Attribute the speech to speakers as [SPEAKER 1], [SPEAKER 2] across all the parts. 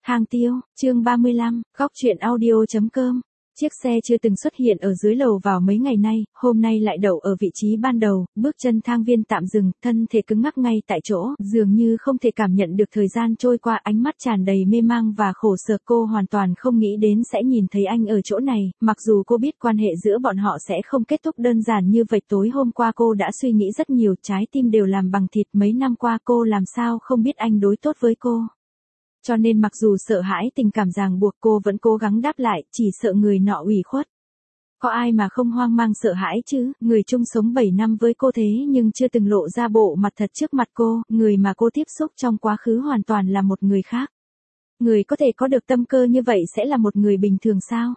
[SPEAKER 1] Thang Tiêu, chương 35, góc truyện audio.com. Chiếc xe chưa từng xuất hiện ở dưới lầu vào mấy ngày nay, hôm nay lại đậu ở vị trí ban đầu, bước chân Thang Viên tạm dừng, thân thể cứng ngắc ngay tại chỗ, dường như không thể cảm nhận được thời gian trôi qua, ánh mắt tràn đầy mê mang và khổ sở. Cô hoàn toàn không nghĩ đến sẽ nhìn thấy anh ở chỗ này, mặc dù cô biết quan hệ giữa bọn họ sẽ không kết thúc đơn giản như vậy. Tối hôm qua cô đã suy nghĩ rất nhiều, trái tim đều làm bằng thịt, mấy năm qua cô làm sao không biết anh đối tốt với cô. Cho nên mặc dù sợ hãi tình cảm ràng buộc, cô vẫn cố gắng đáp lại, chỉ sợ người nọ ủy khuất. Có ai mà không hoang mang sợ hãi chứ, người chung sống 7 năm với cô thế nhưng chưa từng lộ ra bộ mặt thật trước mặt cô, người mà cô tiếp xúc trong quá khứ hoàn toàn là một người khác. Người có thể có được tâm cơ như vậy sẽ là một người bình thường sao?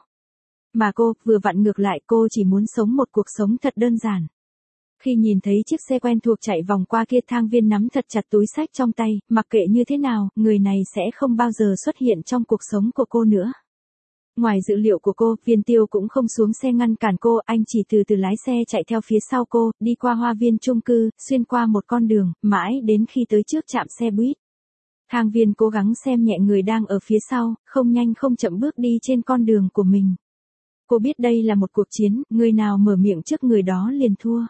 [SPEAKER 1] Mà cô, vừa vặn ngược lại, cô chỉ muốn sống một cuộc sống thật đơn giản. Khi nhìn thấy chiếc xe quen thuộc chạy vòng qua kia, Thang Viên nắm thật chặt túi xách trong tay, mặc kệ như thế nào, người này sẽ không bao giờ xuất hiện trong cuộc sống của cô nữa. Ngoài dự liệu của cô, Viên Tiêu cũng không xuống xe ngăn cản cô, anh chỉ từ từ lái xe chạy theo phía sau cô, đi qua hoa viên chung cư, xuyên qua một con đường, mãi đến khi tới trước trạm xe buýt. Thang Viên cố gắng xem nhẹ người đang ở phía sau, không nhanh không chậm bước đi trên con đường của mình. Cô biết đây là một cuộc chiến, người nào mở miệng trước người đó liền thua.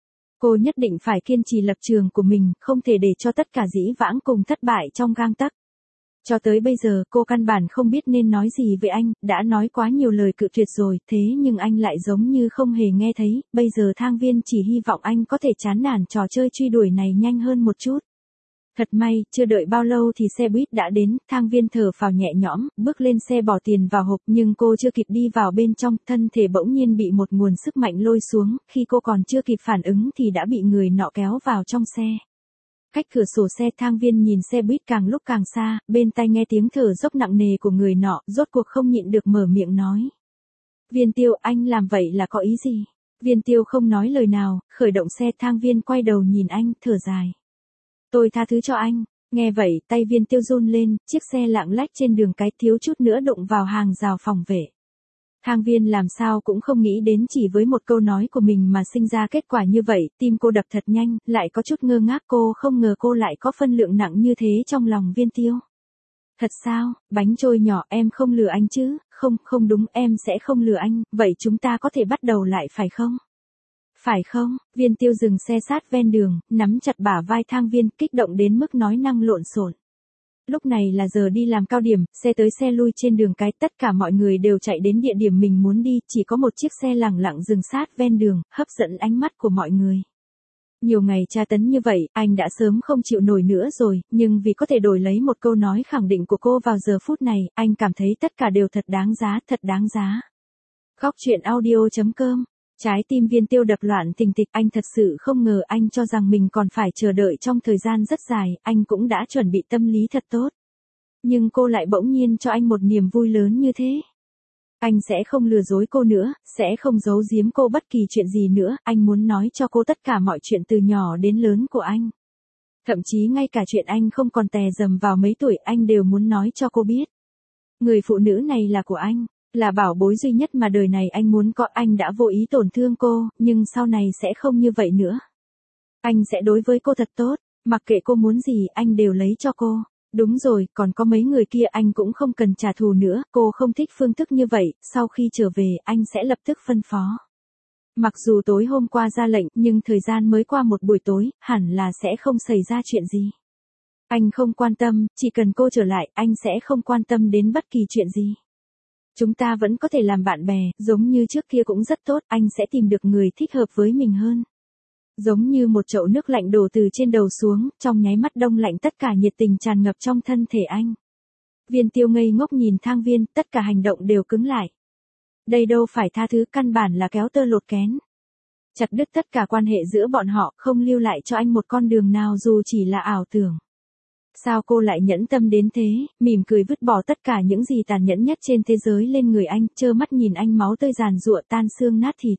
[SPEAKER 1] Cô nhất định phải kiên trì lập trường của mình, không thể để cho tất cả dĩ vãng cùng thất bại trong gang tấc. Cho tới bây giờ, cô căn bản không biết nên nói gì với anh, đã nói quá nhiều lời cự tuyệt rồi, thế nhưng anh lại giống như không hề nghe thấy, bây giờ Thang Viên chỉ hy vọng anh có thể chán nản trò chơi truy đuổi này nhanh hơn một chút. Thật may, chưa đợi bao lâu thì xe buýt đã đến, Thang Viên thở phào nhẹ nhõm, bước lên xe bỏ tiền vào hộp, nhưng cô chưa kịp đi vào bên trong, thân thể bỗng nhiên bị một nguồn sức mạnh lôi xuống, khi cô còn chưa kịp phản ứng thì đã bị người nọ kéo vào trong xe. Cách cửa sổ xe, Thang Viên nhìn xe buýt càng lúc càng xa, bên tai nghe tiếng thở dốc nặng nề của người nọ, rốt cuộc không nhịn được mở miệng nói. Viên Tiêu, anh làm vậy là có ý gì? Viên Tiêu không nói lời nào, khởi động xe. Thang Viên quay đầu nhìn anh, thở dài. Tôi tha thứ cho anh. Nghe vậy, tay Viên Tiêu run lên, chiếc xe lạng lách trên đường cái thiếu chút nữa đụng vào hàng rào phòng vệ. Thang Viên làm sao cũng không nghĩ đến chỉ với một câu nói của mình mà sinh ra kết quả như vậy, tim cô đập thật nhanh, lại có chút ngơ ngác, cô không ngờ cô lại có phân lượng nặng như thế trong lòng Viên Tiêu. Thật sao, bánh trôi nhỏ, em không lừa anh chứ? Không đúng, em sẽ không lừa anh, vậy chúng ta có thể bắt đầu lại phải không? Phải không? Viên Tiêu dừng xe sát ven đường, nắm chặt bả vai Thang Viên, kích động đến mức nói năng lộn xộn. Lúc này là giờ đi làm cao điểm, xe tới xe lui trên đường cái, tất cả mọi người đều chạy đến địa điểm mình muốn đi, chỉ có một chiếc xe lẳng lặng dừng sát ven đường, hấp dẫn ánh mắt của mọi người. Nhiều ngày tra tấn như vậy, anh đã sớm không chịu nổi nữa rồi, nhưng vì có thể đổi lấy một câu nói khẳng định của cô vào giờ phút này, anh cảm thấy tất cả đều thật đáng giá, thật đáng giá. Góc truyện audio.com. Trái tim Viên Tiêu đập loạn thình thịch, anh thật sự không ngờ, anh cho rằng mình còn phải chờ đợi trong thời gian rất dài, anh cũng đã chuẩn bị tâm lý thật tốt. Nhưng cô lại bỗng nhiên cho anh một niềm vui lớn như thế. Anh sẽ không lừa dối cô nữa, sẽ không giấu giếm cô bất kỳ chuyện gì nữa, anh muốn nói cho cô tất cả mọi chuyện từ nhỏ đến lớn của anh. Thậm chí ngay cả chuyện anh không còn tè dầm vào mấy tuổi, anh đều muốn nói cho cô biết. Người phụ nữ này là của anh. Là bảo bối duy nhất mà đời này anh muốn có. Anh đã vô ý tổn thương cô, nhưng sau này sẽ không như vậy nữa. Anh sẽ đối với cô thật tốt, mặc kệ cô muốn gì anh đều lấy cho cô. Đúng rồi, còn có mấy người kia anh cũng không cần trả thù nữa, cô không thích phương thức như vậy, sau khi trở về anh sẽ lập tức phân phó. Mặc dù tối hôm qua ra lệnh, nhưng thời gian mới qua một buổi tối, hẳn là sẽ không xảy ra chuyện gì. Anh không quan tâm, chỉ cần cô trở lại, anh sẽ không quan tâm đến bất kỳ chuyện gì. Chúng ta vẫn có thể làm bạn bè, giống như trước kia cũng rất tốt, anh sẽ tìm được người thích hợp với mình hơn. Giống như một chậu nước lạnh đổ từ trên đầu xuống, trong nháy mắt đông lạnh tất cả nhiệt tình tràn ngập trong thân thể anh. Viên Tiêu ngây ngốc nhìn Thang Viên, tất cả hành động đều cứng lại. Đây đâu phải tha thứ, căn bản là kéo tơ lột kén. Chặt đứt tất cả quan hệ giữa bọn họ, không lưu lại cho anh một con đường nào dù chỉ là ảo tưởng. Sao cô lại nhẫn tâm đến thế, mỉm cười vứt bỏ tất cả những gì tàn nhẫn nhất trên thế giới lên người anh, trơ mắt nhìn anh máu tươi giàn giụa tan xương nát thịt.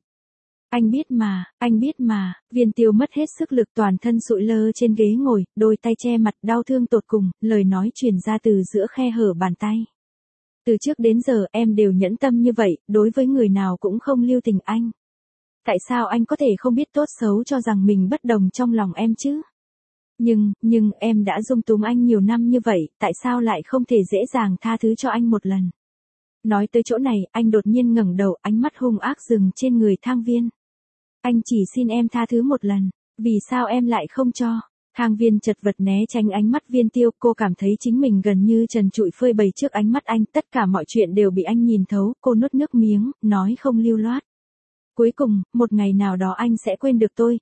[SPEAKER 1] Anh biết mà, Viên Tiêu mất hết sức lực, toàn thân sụi lơ trên ghế ngồi, đôi tay che mặt, đau thương tột cùng, lời nói truyền ra từ giữa khe hở bàn tay. Từ trước đến giờ em đều nhẫn tâm như vậy, đối với người nào cũng không lưu tình anh. Tại sao anh có thể không biết tốt xấu cho rằng mình bất đồng trong lòng em chứ? Nhưng em đã dung túng anh nhiều năm như vậy, tại sao lại không thể dễ dàng tha thứ cho anh một lần? Nói tới chỗ này, anh đột nhiên ngẩng đầu, ánh mắt hung ác dừng trên người Thang Viên. Anh chỉ xin em tha thứ một lần, vì sao em lại không cho? Thang Viên chật vật né tránh ánh mắt Viên Tiêu, cô cảm thấy chính mình gần như trần trụi phơi bày trước ánh mắt anh, tất cả mọi chuyện đều bị anh nhìn thấu, cô nuốt nước miếng, nói không lưu loát. Cuối cùng, một ngày nào đó anh sẽ quên được tôi,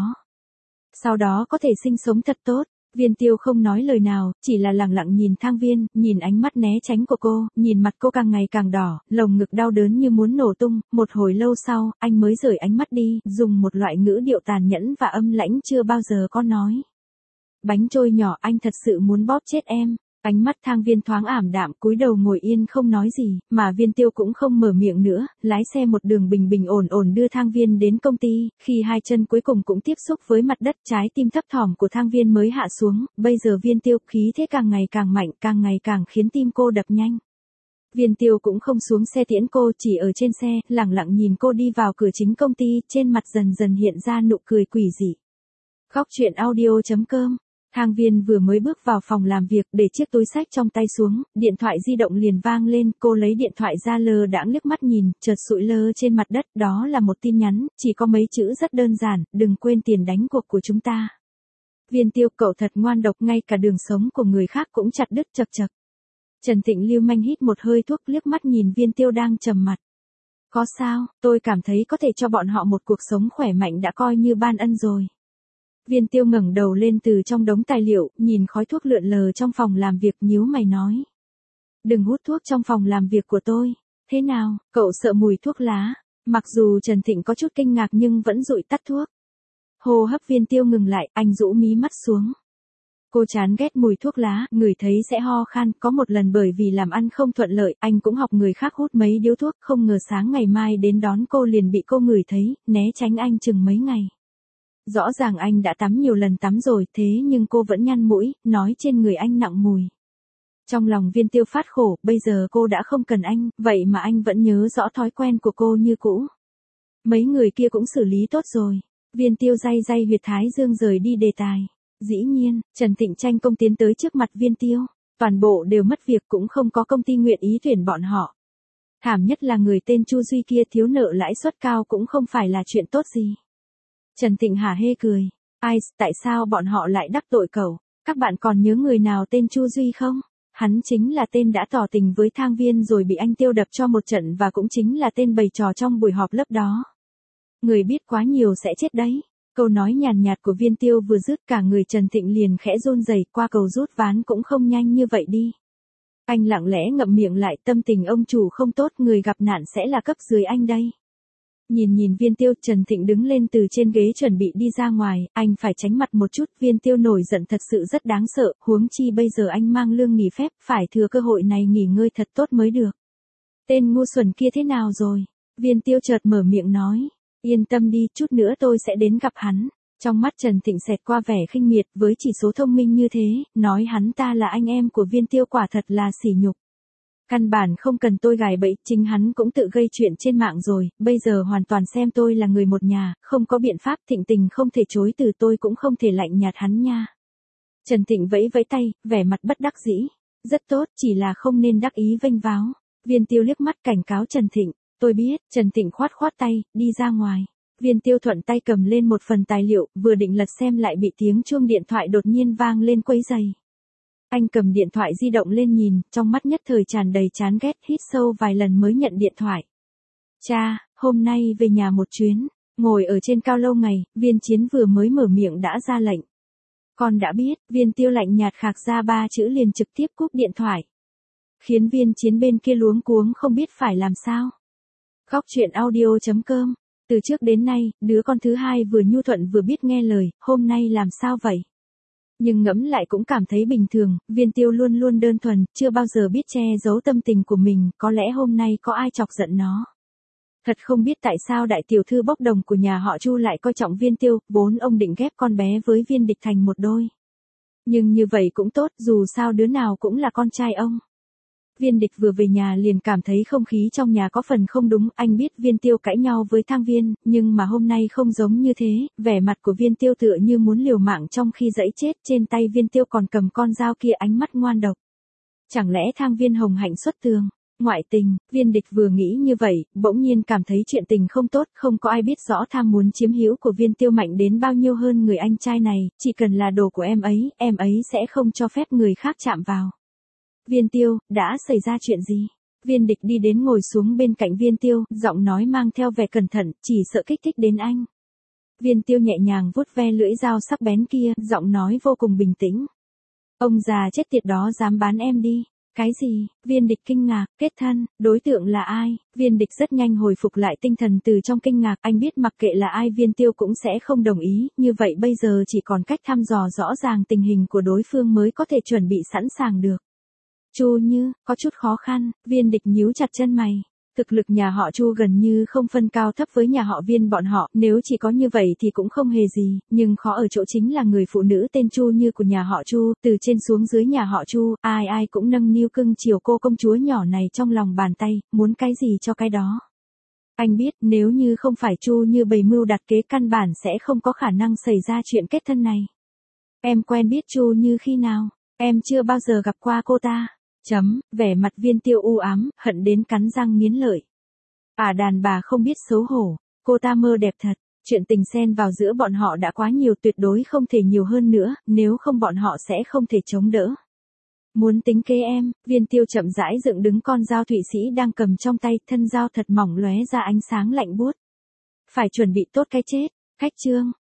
[SPEAKER 1] sau đó có thể sinh sống thật tốt. Viên Tiêu không nói lời nào, chỉ là lặng lặng nhìn Thang Viên, nhìn ánh mắt né tránh của cô, nhìn mặt cô càng ngày càng đỏ, lồng ngực đau đớn như muốn nổ tung, một hồi lâu sau, anh mới rời ánh mắt đi, dùng một loại ngữ điệu tàn nhẫn và âm lãnh chưa bao giờ có nói. Bánh trôi nhỏ, anh thật sự muốn bóp chết em. Ánh mắt Thang Viên thoáng ảm đạm, cúi đầu ngồi yên không nói gì, mà Viên Tiêu cũng không mở miệng nữa, lái xe một đường bình bình ổn ổn đưa Thang Viên đến công ty, khi hai chân cuối cùng cũng tiếp xúc với mặt đất, trái tim thấp thỏm của Thang Viên mới hạ xuống, bây giờ Viên Tiêu khí thế càng ngày càng mạnh, càng ngày càng khiến tim cô đập nhanh. Viên Tiêu cũng không xuống xe tiễn cô, chỉ ở trên xe, lặng lặng nhìn cô đi vào cửa chính công ty, trên mặt dần dần hiện ra nụ cười quỷ dị. Góc truyện audio.com. Thang Viên vừa mới bước vào phòng làm việc, để chiếc túi xách trong tay xuống, điện thoại di động liền vang lên, cô lấy điện thoại ra lơ đãng liếc mắt nhìn, chợt sụi lơ trên mặt đất, đó là một tin nhắn, chỉ có mấy chữ rất đơn giản, đừng quên tiền đánh cuộc của chúng ta. Viên Tiêu, cậu thật ngoan độc, ngay cả đường sống của người khác cũng chặt đứt chật chật. Trần Tịnh lưu manh hít một hơi thuốc, liếc mắt nhìn Viên Tiêu đang trầm mặt. Có sao, tôi cảm thấy có thể cho bọn họ một cuộc sống khỏe mạnh đã coi như ban ân rồi. Viên Tiêu ngẩng đầu lên từ trong đống tài liệu, nhìn khói thuốc lượn lờ trong phòng làm việc, nhíu mày nói. Đừng hút thuốc trong phòng làm việc của tôi. Thế nào, cậu sợ mùi thuốc lá? Mặc dù Trần Thịnh có chút kinh ngạc nhưng vẫn dụi tắt thuốc. Hô hấp Viên Tiêu ngừng lại, anh rũ mí mắt xuống. Cô chán ghét mùi thuốc lá, ngửi thấy sẽ ho khan, có một lần bởi vì làm ăn không thuận lợi, anh cũng học người khác hút mấy điếu thuốc, không ngờ sáng ngày mai đến đón cô liền bị cô ngửi thấy, né tránh anh chừng mấy ngày. Rõ ràng anh đã tắm nhiều lần tắm rồi, thế nhưng cô vẫn nhăn mũi, nói trên người anh nặng mùi. Trong lòng Viên Tiêu phát khổ, bây giờ cô đã không cần anh, vậy mà anh vẫn nhớ rõ thói quen của cô như cũ. Mấy người kia cũng xử lý tốt rồi. Viên Tiêu day day huyệt thái dương rời đi đề tài. Dĩ nhiên, Trần Thịnh tranh công tiến tới trước mặt Viên Tiêu. Toàn bộ đều mất việc, cũng không có công ty nguyện ý tuyển bọn họ. Thảm nhất là người tên Chu Duy kia thiếu nợ lãi suất cao cũng không phải là chuyện tốt gì. Trần Thịnh hả hê cười. Ai, tại sao bọn họ lại đắc tội cậu? Các bạn còn nhớ người nào tên Chu Duy không? Hắn chính là tên đã tỏ tình với Thang Viên rồi bị anh Tiêu đập cho một trận và cũng chính là tên bày trò trong buổi họp lớp đó. Người biết quá nhiều sẽ chết đấy. Câu nói nhàn nhạt của Viên Tiêu vừa dứt, cả người Trần Thịnh liền khẽ run rẩy, qua cầu rút ván cũng không nhanh như vậy đi. Anh lặng lẽ ngậm miệng lại, tâm tình ông chủ không tốt, người gặp nạn sẽ là cấp dưới anh đây. Nhìn Viên Tiêu, Trần Thịnh đứng lên từ trên ghế chuẩn bị đi ra ngoài, anh phải tránh mặt một chút, Viên Tiêu nổi giận thật sự rất đáng sợ, huống chi bây giờ anh mang lương nghỉ phép, phải thừa cơ hội này nghỉ ngơi thật tốt mới được. Tên ngu xuẩn kia thế nào rồi? Viên Tiêu chợt mở miệng nói, yên tâm đi, chút nữa tôi sẽ đến gặp hắn. Trong mắt Trần Thịnh xẹt qua vẻ khinh miệt, với chỉ số thông minh như thế, nói hắn ta là anh em của Viên Tiêu quả thật là sỉ nhục. Căn bản không cần tôi gài bẫy, chính hắn cũng tự gây chuyện trên mạng rồi, bây giờ hoàn toàn xem tôi là người một nhà, không có biện pháp, Thịnh tình không thể chối từ, tôi cũng không thể lạnh nhạt hắn nha. Trần Thịnh vẫy vẫy tay, vẻ mặt bất đắc dĩ. Rất tốt, chỉ là không nên đắc ý vênh váo. Viên Tiêu liếc mắt cảnh cáo Trần Thịnh. Tôi biết, Trần Thịnh khoát khoát tay, đi ra ngoài. Viên Tiêu thuận tay cầm lên một phần tài liệu, vừa định lật xem lại bị tiếng chuông điện thoại đột nhiên vang lên quấy rầy. Anh cầm điện thoại di động lên nhìn, trong mắt nhất thời tràn đầy chán ghét, hít sâu vài lần mới nhận điện thoại. Cha, hôm nay về nhà một chuyến. Ngồi ở trên cao lâu ngày, Viên Chiến vừa mới mở miệng đã ra lệnh. Con đã biết, Viên Tiêu lạnh nhạt khạc ra 3 chữ liền trực tiếp cúp điện thoại. Khiến Viên Chiến bên kia luống cuống không biết phải làm sao. Góc truyện audio.com. Từ trước đến nay, đứa con thứ hai vừa nhu thuận vừa biết nghe lời, hôm nay làm sao vậy? Nhưng ngẫm lại cũng cảm thấy bình thường, Viên Tiêu luôn luôn đơn thuần, chưa bao giờ biết che giấu tâm tình của mình, có lẽ hôm nay có ai chọc giận nó. Thật không biết tại sao đại tiểu thư bốc đồng của nhà họ Chu lại coi trọng Viên Tiêu, vốn ông định ghép con bé với Viên Địch thành một đôi. Nhưng như vậy cũng tốt, dù sao đứa nào cũng là con trai ông. Viên Địch vừa về nhà liền cảm thấy không khí trong nhà có phần không đúng, anh biết Viên Tiêu cãi nhau với Thang Viên, nhưng mà hôm nay không giống như thế, vẻ mặt của Viên Tiêu tựa như muốn liều mạng trong khi giãy chết, trên tay Viên Tiêu còn cầm con dao kia, ánh mắt ngoan độc. Chẳng lẽ Thang Viên hồng hạnh xuất tường, ngoại tình? Viên Địch vừa nghĩ như vậy, bỗng nhiên cảm thấy chuyện tình không tốt, không có ai biết rõ tham muốn chiếm hữu của Viên Tiêu mạnh đến bao nhiêu hơn người anh trai này, chỉ cần là đồ của em ấy sẽ không cho phép người khác chạm vào. Viên Tiêu, đã xảy ra chuyện gì? Viên Địch đi đến ngồi xuống bên cạnh Viên Tiêu, giọng nói mang theo vẻ cẩn thận, chỉ sợ kích thích đến anh. Viên Tiêu nhẹ nhàng vuốt ve lưỡi dao sắc bén kia, giọng nói vô cùng bình tĩnh. Ông già chết tiệt đó dám bán em đi. Cái gì? Viên Địch kinh ngạc, kết thân, đối tượng là ai? Viên Địch rất nhanh hồi phục lại tinh thần từ trong kinh ngạc, anh biết mặc kệ là ai Viên Tiêu cũng sẽ không đồng ý, như vậy bây giờ chỉ còn cách thăm dò rõ ràng tình hình của đối phương mới có thể chuẩn bị sẵn sàng được. Chu Như, có chút khó khăn, Viên Địch nhíu chặt chân mày. Thực lực nhà họ Chu gần như không phân cao thấp với nhà họ Viên bọn họ, nếu chỉ có như vậy thì cũng không hề gì, nhưng khó ở chỗ chính là người phụ nữ tên Chu Như của nhà họ Chu, từ trên xuống dưới nhà họ Chu, ai ai cũng nâng niu cưng chiều cô công chúa nhỏ này trong lòng bàn tay, muốn cái gì cho cái đó. Anh biết nếu như không phải Chu Như bày mưu đặt kế căn bản sẽ không có khả năng xảy ra chuyện kết thân này. Em quen biết Chu Như khi nào? Em chưa bao giờ gặp qua cô ta. Vẻ mặt Viên Tiêu u ám, hận đến cắn răng nghiến lợi. Đàn bà không biết xấu hổ, cô ta mơ đẹp thật, chuyện tình xen vào giữa bọn họ đã quá nhiều, tuyệt đối không thể nhiều hơn nữa, nếu không bọn họ sẽ không thể chống đỡ. Muốn tính kế em? Viên Tiêu chậm rãi dựng đứng con dao Thụy Sĩ đang cầm trong tay, thân dao thật mỏng lóe ra ánh sáng lạnh buốt. Phải chuẩn bị tốt cái chết. Khách chương,